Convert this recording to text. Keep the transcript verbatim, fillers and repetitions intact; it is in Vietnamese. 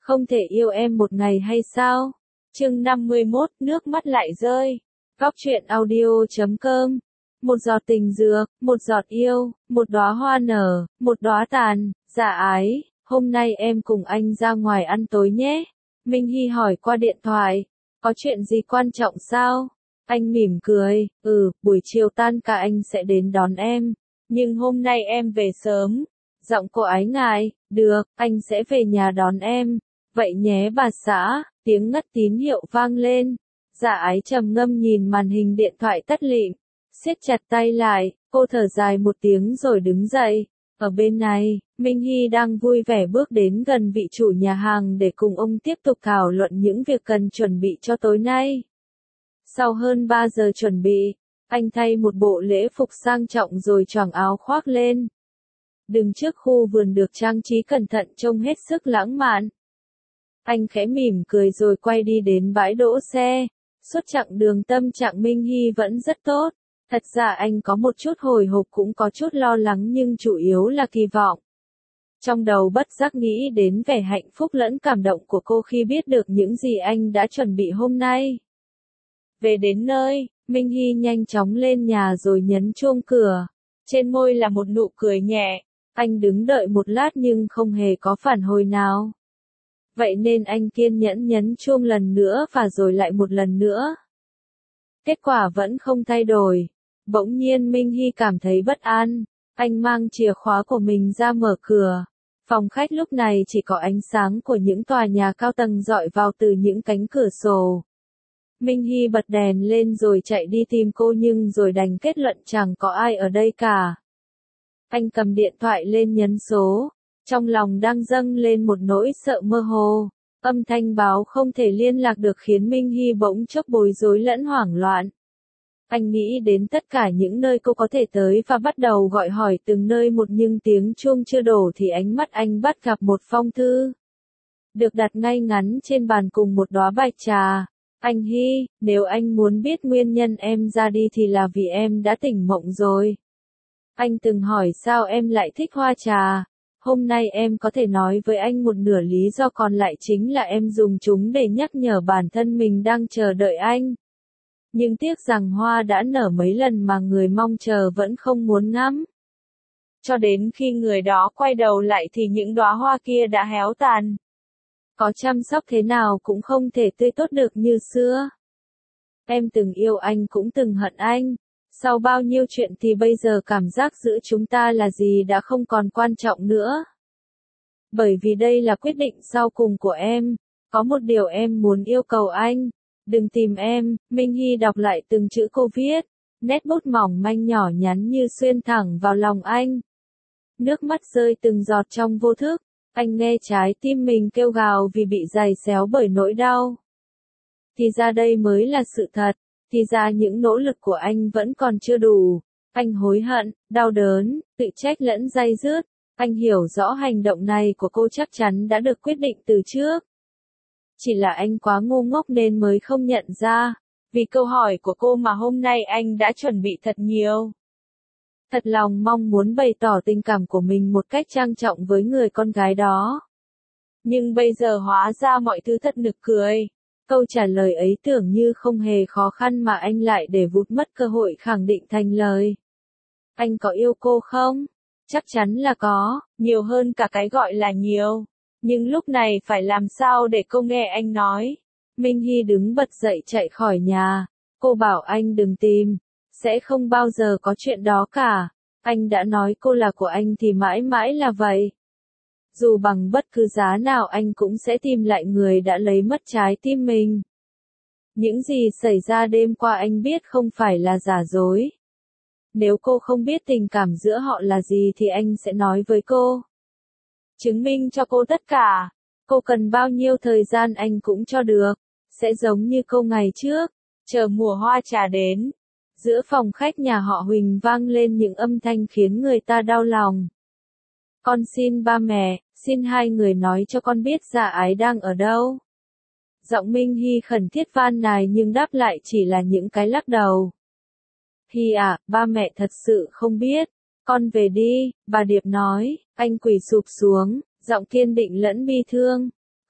Không thể yêu em một ngày hay sao? Chương năm mươi mốt, nước mắt lại rơi. Góc truyện audio chấm com. Một giọt tình dược, một giọt yêu, một đóa hoa nở, một đóa tàn. Dạ ái, hôm nay em cùng anh ra ngoài ăn tối nhé. Minh Hy hỏi qua điện thoại. Có chuyện gì quan trọng sao? Anh mỉm cười, ừ, buổi chiều tan ca anh sẽ đến đón em. Nhưng hôm nay em về sớm. Giọng cô ái ngại, được, anh sẽ về nhà đón em. Vậy nhé bà xã, tiếng ngắt tín hiệu vang lên. Dạ ái trầm ngâm nhìn màn hình điện thoại tắt lịm. Siết chặt tay lại, cô thở dài một tiếng rồi đứng dậy. Ở bên này, Minh Hy đang vui vẻ bước đến gần vị chủ nhà hàng để cùng ông tiếp tục thảo luận những việc cần chuẩn bị cho tối nay. Sau hơn ba giờ chuẩn bị, anh thay một bộ lễ phục sang trọng rồi choàng áo khoác lên. Đứng trước khu vườn được trang trí cẩn thận trông hết sức lãng mạn. Anh khẽ mỉm cười rồi quay đi đến bãi đỗ xe. Suốt chặng đường tâm trạng Minh Hy vẫn rất tốt. Thật ra anh có một chút hồi hộp cũng có chút lo lắng nhưng chủ yếu là kỳ vọng. Trong đầu bất giác nghĩ đến vẻ hạnh phúc lẫn cảm động của cô khi biết được những gì anh đã chuẩn bị hôm nay. Về đến nơi, Minh Hy nhanh chóng lên nhà rồi nhấn chuông cửa. Trên môi là một nụ cười nhẹ. Anh đứng đợi một lát nhưng không hề có phản hồi nào. Vậy nên anh kiên nhẫn nhấn chuông lần nữa và rồi lại một lần nữa. Kết quả vẫn không thay đổi. Bỗng nhiên Minh Hy cảm thấy bất an. Anh mang chìa khóa của mình ra mở cửa. Phòng khách lúc này chỉ có ánh sáng của những tòa nhà cao tầng rọi vào từ những cánh cửa sổ. Minh Hy bật đèn lên rồi chạy đi tìm cô nhưng rồi đành kết luận chẳng có ai ở đây cả. Anh cầm điện thoại lên nhấn số. Trong lòng đang dâng lên một nỗi sợ mơ hồ. Âm thanh báo không thể liên lạc được khiến Minh Hy bỗng chốc bối rối lẫn hoảng loạn. Anh nghĩ đến tất cả những nơi cô có thể tới và bắt đầu gọi hỏi từng nơi một nhưng tiếng chuông chưa đổ thì ánh mắt anh bắt gặp một phong thư. Được đặt ngay ngắn trên bàn cùng một đóa bạch trà. Anh Hy, nếu anh muốn biết nguyên nhân em ra đi thì là vì em đã tỉnh mộng rồi. Anh từng hỏi sao em lại thích hoa trà. Hôm nay em có thể nói với anh một nửa lý do còn lại chính là em dùng chúng để nhắc nhở bản thân mình đang chờ đợi anh. Nhưng tiếc rằng hoa đã nở mấy lần mà người mong chờ vẫn không muốn ngắm. Cho đến khi người đó quay đầu lại thì những đóa hoa kia đã héo tàn. Có chăm sóc thế nào cũng không thể tươi tốt được như xưa. Em từng yêu anh cũng từng hận anh. Sau bao nhiêu chuyện thì bây giờ cảm giác giữa chúng ta là gì đã không còn quan trọng nữa. Bởi vì đây là quyết định sau cùng của em. Có một điều em muốn yêu cầu anh. Đừng tìm em. Minh Hy đọc lại từng chữ cô viết. Nét bút mỏng manh nhỏ nhắn như xuyên thẳng vào lòng anh. Nước mắt rơi từng giọt trong vô thức. Anh nghe trái tim mình kêu gào vì bị giày xéo bởi nỗi đau. Thì ra đây mới là sự thật. Thì ra những nỗ lực của anh vẫn còn chưa đủ. Anh hối hận, đau đớn, tự trách lẫn day dứt. Anh hiểu rõ hành động này của cô chắc chắn đã được quyết định từ trước. Chỉ là anh quá ngu ngốc nên mới không nhận ra. Vì câu hỏi của cô mà hôm nay anh đã chuẩn bị thật nhiều. Thật lòng mong muốn bày tỏ tình cảm của mình một cách trang trọng với người con gái đó. Nhưng bây giờ hóa ra mọi thứ thật nực cười. Câu trả lời ấy tưởng như không hề khó khăn mà anh lại để vụt mất cơ hội khẳng định thành lời. Anh có yêu cô không? Chắc chắn là có, nhiều hơn cả cái gọi là nhiều. Nhưng lúc này phải làm sao để cô nghe anh nói? Minh Hy đứng bật dậy chạy khỏi nhà. Cô bảo anh đừng tìm. Sẽ không bao giờ có chuyện đó cả. Anh đã nói cô là của anh thì mãi mãi là vậy. Dù bằng bất cứ giá nào anh cũng sẽ tìm lại người đã lấy mất trái tim mình. Những gì xảy ra đêm qua anh biết không phải là giả dối. Nếu cô không biết tình cảm giữa họ là gì thì anh sẽ nói với cô. Chứng minh cho cô tất cả. Cô cần bao nhiêu thời gian anh cũng cho được. Sẽ giống như câu ngày trước. Chờ mùa hoa trà đến. Giữa phòng khách nhà họ Huỳnh vang lên những âm thanh khiến người ta đau lòng. Con xin ba mẹ, xin hai người nói cho con biết Dạ Ái đang ở đâu. Giọng Minh Hy khẩn thiết van nài nhưng đáp lại chỉ là những cái lắc đầu. Hy à, ba mẹ thật sự không biết. Con về đi, bà Điệp nói. Anh quỳ sụp xuống, giọng kiên định lẫn bi thương.